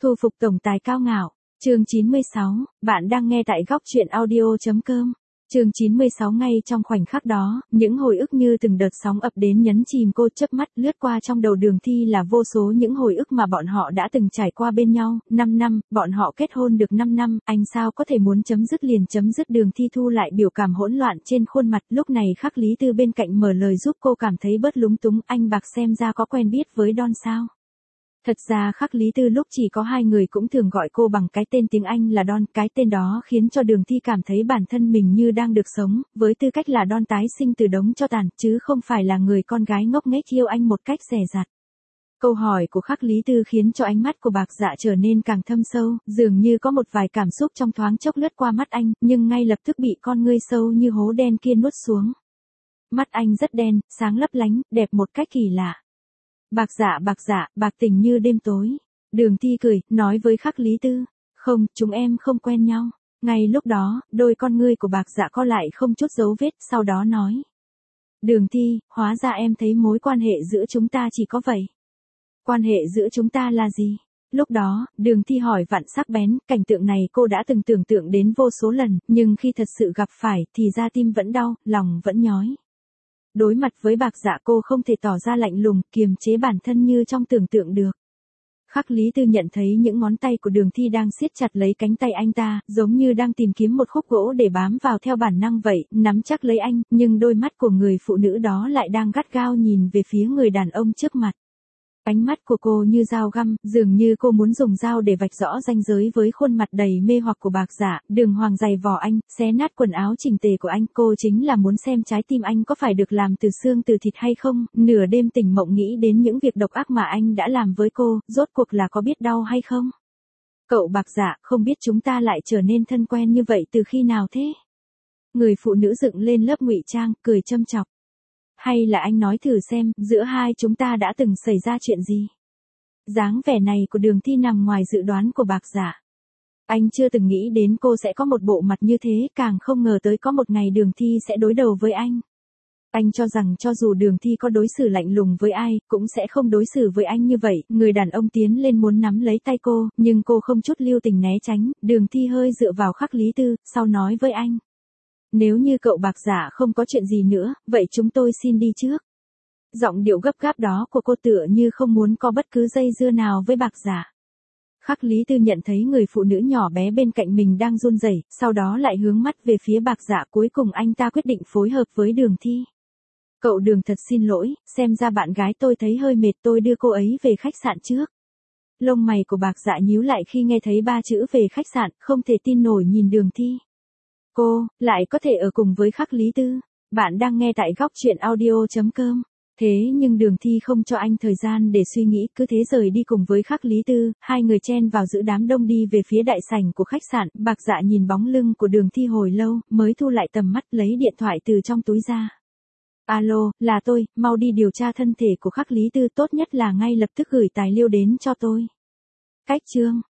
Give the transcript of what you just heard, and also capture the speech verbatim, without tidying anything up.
Thu phục tổng tài cao ngạo. Chương chín mươi sáu, bạn đang nghe tại góc truyện audio.com. Chương chín mươi sáu ngay trong khoảnh khắc đó, những hồi ức như từng đợt sóng ập đến nhấn chìm cô, chớp mắt lướt qua trong đầu Đường Thi là vô số những hồi ức mà bọn họ đã từng trải qua bên nhau. Năm năm, bọn họ kết hôn được năm năm, anh sao có thể muốn chấm dứt liền chấm dứt. Đường Thi thu lại biểu cảm hỗn loạn trên khuôn mặt, lúc này Khắc Lý Tư bên cạnh mở lời giúp cô cảm thấy bớt lúng túng. Anh Bạc xem ra có quen biết với Don sao? Thật ra Khắc Lý Tư lúc chỉ có hai người cũng thường gọi cô bằng cái tên tiếng Anh là Don, cái tên đó khiến cho Đường Thi cảm thấy bản thân mình như đang được sống, với tư cách là Don tái sinh từ đống tro tàn, chứ không phải là người con gái ngốc nghếch yêu anh một cách dè dặt. Câu hỏi của Khắc Lý Tư khiến cho ánh mắt của Bạc Dạ trở nên càng thâm sâu, dường như có một vài cảm xúc trong thoáng chốc lướt qua mắt anh, nhưng ngay lập tức bị con ngươi sâu như hố đen kia nuốt xuống. Mắt anh rất đen, sáng lấp lánh, đẹp một cách kỳ lạ. Bạc Dạ, Bạc Dạ, bạc tình như đêm tối. Đường Thi cười, nói với Khắc Lý Tư, không, chúng em không quen nhau. Ngay lúc đó, đôi con ngươi của Bạc Dạ co lại không chút dấu vết, sau đó nói. Đường Thi, hóa ra em thấy mối quan hệ giữa chúng ta chỉ có vậy. Quan hệ giữa chúng ta là gì? Lúc đó, Đường Thi hỏi vặn sắc bén, cảnh tượng này cô đã từng tưởng tượng đến vô số lần, nhưng khi thật sự gặp phải, thì da tim vẫn đau, lòng vẫn nhói. Đối mặt với Bạc Dạ cô không thể tỏ ra lạnh lùng, kiềm chế bản thân như trong tưởng tượng được. Khắc Lý Tư nhận thấy những ngón tay của Đường Thi đang siết chặt lấy cánh tay anh ta, giống như đang tìm kiếm một khúc gỗ để bám vào theo bản năng vậy, nắm chắc lấy anh, nhưng đôi mắt của người phụ nữ đó lại đang gắt gao nhìn về phía người đàn ông trước mặt. Ánh mắt của cô như dao găm, dường như cô muốn dùng dao để vạch rõ ranh giới với khuôn mặt đầy mê hoặc của Bạc Dạ. Đường Hoàng giày vò anh, xé nát quần áo chỉnh tề của anh, cô chính là muốn xem trái tim anh có phải được làm từ xương từ thịt hay không. Nửa đêm tỉnh mộng nghĩ đến những việc độc ác mà anh đã làm với cô, rốt cuộc là có biết đau hay không? Cậu Bạc Dạ, không biết chúng ta lại trở nên thân quen như vậy từ khi nào thế? Người phụ nữ dựng lên lớp ngụy trang, cười châm chọc. Hay là anh nói thử xem, giữa hai chúng ta đã từng xảy ra chuyện gì? Dáng vẻ này của Đường Thi nằm ngoài dự đoán của Bạc Dạ. Anh chưa từng nghĩ đến cô sẽ có một bộ mặt như thế, càng không ngờ tới có một ngày Đường Thi sẽ đối đầu với anh. Anh cho rằng cho dù Đường Thi có đối xử lạnh lùng với ai, cũng sẽ không đối xử với anh như vậy. Người đàn ông tiến lên muốn nắm lấy tay cô, nhưng cô không chút lưu tình né tránh. Đường Thi hơi dựa vào Khắc Lý Tư, sau nói với anh. Nếu như cậu Bạc Dạ không có chuyện gì nữa, vậy chúng tôi xin đi trước. Giọng điệu gấp gáp đó của cô tựa như không muốn có bất cứ dây dưa nào với Bạc Dạ. Khắc Lý Tư nhận thấy người phụ nữ nhỏ bé bên cạnh mình đang run rẩy, sau đó lại hướng mắt về phía Bạc Dạ, cuối cùng anh ta quyết định phối hợp với Đường Thi. Cậu Đường thật xin lỗi, xem ra bạn gái tôi thấy hơi mệt, tôi đưa cô ấy về khách sạn trước. Lông mày của Bạc Dạ nhíu lại khi nghe thấy ba chữ về khách sạn, không thể tin nổi nhìn Đường Thi. Cô, lại có thể ở cùng với Khắc Lý Tư. Bạn đang nghe tại góc truyện audio.com. Thế nhưng Đường Thi không cho anh thời gian để suy nghĩ, cứ thế rời đi cùng với Khắc Lý Tư. Hai người chen vào giữa đám đông đi về phía đại sảnh của khách sạn. Bạc Dạ nhìn bóng lưng của Đường Thi hồi lâu, mới thu lại tầm mắt lấy điện thoại từ trong túi ra. Alo, là tôi, mau đi điều tra thân thể của Khắc Lý Tư, tốt nhất là ngay lập tức gửi tài liệu đến cho tôi. Cách chương.